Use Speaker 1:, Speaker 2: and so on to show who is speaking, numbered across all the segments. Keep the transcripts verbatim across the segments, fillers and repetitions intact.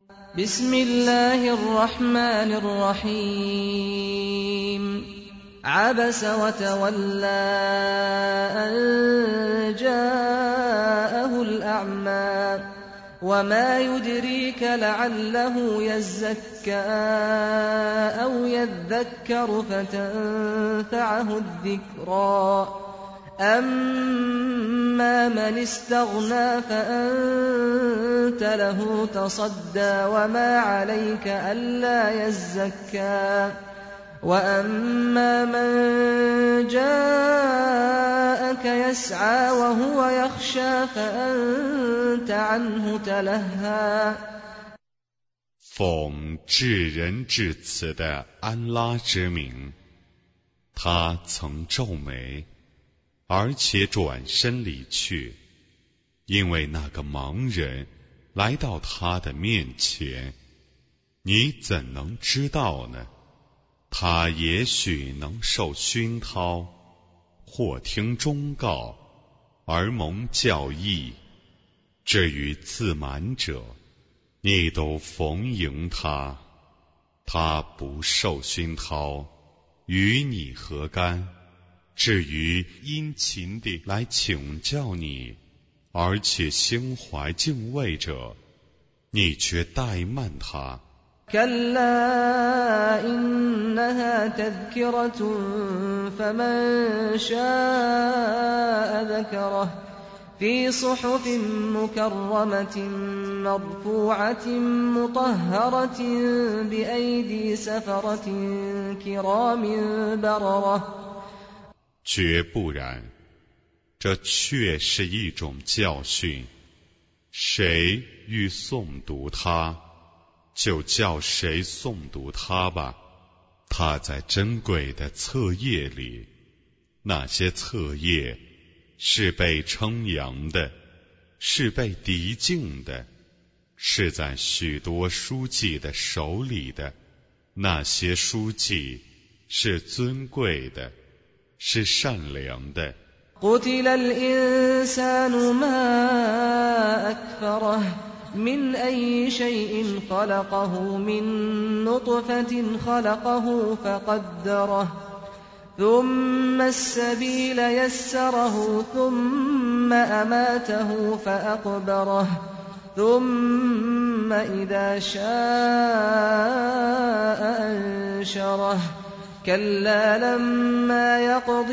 Speaker 1: بسم الله الرحمن الرحيم عبس وتولى أن جاءه الأعمى وما يدريك لعله يزكى أو يذكر فتنفعه الذكرى أما من استغنى فأنت له تصدى وما عليك ألا يزكى وأما من جاءك يسعى وهو يخشى فأنت عنه تلهى
Speaker 2: 奉至仁至慈的安拉之名，他曾皱眉，而且转身离去，因为那个盲人来到他的面前，你怎能知道呢？他也许能受熏陶，或听忠告而蒙教义。至于自满者，你都逢迎他，他不受熏陶，与你何干？至于殷勤地来请教你，而且心怀敬畏者，你却怠慢他。
Speaker 1: كلا إنها تذكرة فمن شاء ذكره في صحف مكرمة مرفوعة مطهرة بأيدي سفرة كرام بررة
Speaker 2: 绝不然，这确是一种教训，谁欲诵读它，就叫谁诵读它吧。它在珍贵的册页里，那些册页是被称扬的，是被涤净的，是在许多书记的手里的，那些书记是尊贵的，是善良的。
Speaker 1: قتل الإنسان ما أكفره من أي شيء خلقه من نطفة خلقه فقدره ثم السبيل يسره ثم أماته فأقبره ثم إذا شاء أنشره كلا لما يقض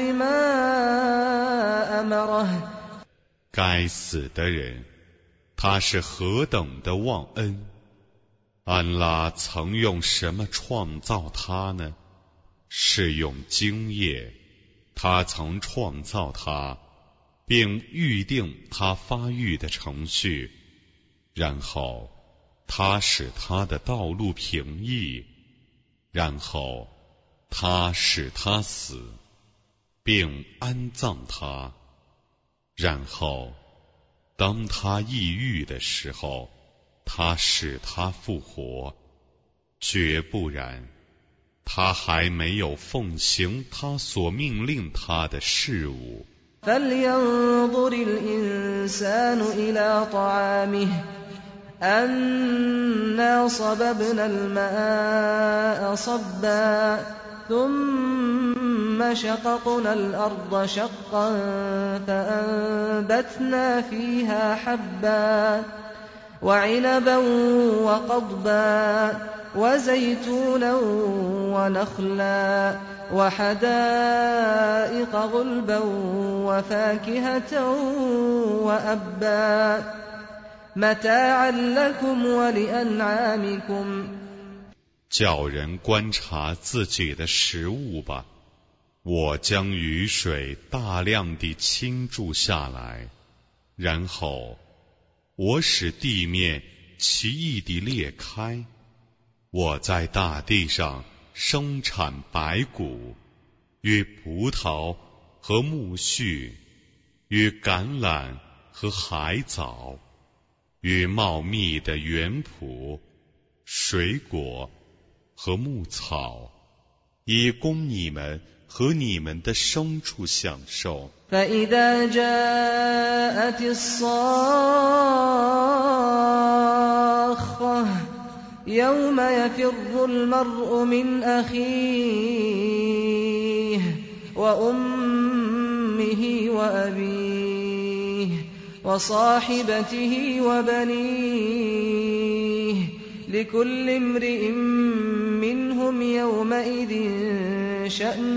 Speaker 1: ما أمره
Speaker 2: 该死的人，他是何等的忘恩！安拉曾用什么创造他呢？是用精液，他曾创造他，并预定他发育的程序，然后他使他的道路平易，然后他使他死，并安葬他，然后当他抑郁的时候，他使他复活。绝不然，他还没有奉行他所命令他的事物。
Speaker 1: فلينظر الإنسان إلى طعامه أنا صببنا الماء صبا ثم شققنا الأرض شقا فأنبتنا فيها حبا وعنبا وقضبا وزيتونا ونخلا وحدائق غلبا وفاكهة وأبا متاعا لكم ولأنعامكم
Speaker 2: 叫人观察自己的食物吧，我将雨水大量地倾注下来，然后我使地面奇异地裂开，我在大地上生产白谷，与葡萄和苜蓿，与橄榄和海藻，与茂密的园圃、水果和牧草，以供你们和你们的牲畜享受。
Speaker 1: فإذا جاءت الصاخة يوم يفر المرء من أخيه وأمه وأبيه وصاحبته وبنيه لكل امرئ منهم يومئذ شأن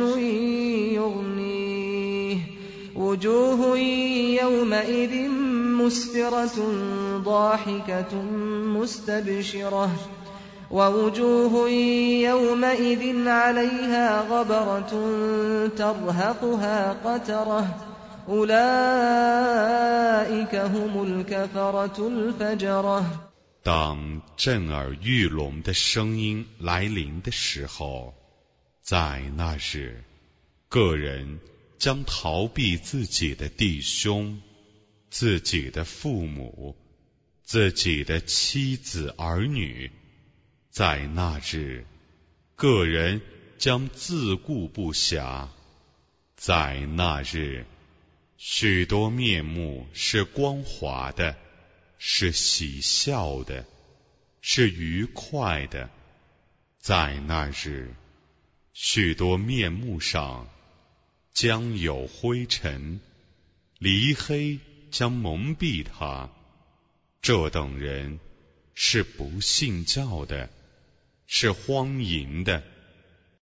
Speaker 1: يغنيه وجوه يومئذ مسفرة ضاحكة مستبشرة ووجوه يومئذ عليها غبرة ترهقها قترة أولئك هم الكفرة الفجرة。
Speaker 2: 当震耳欲聋的声音来临的时候，在那日，个人将逃避自己的弟兄、自己的父母、自己的妻子儿女。在那日，个人将自顾不暇。在那日，许多面目是光滑的，是喜笑的，是愉快的。在那日，许多面目上将有灰尘，离黑将蒙蔽他。这等人是不信教的，是荒淫的。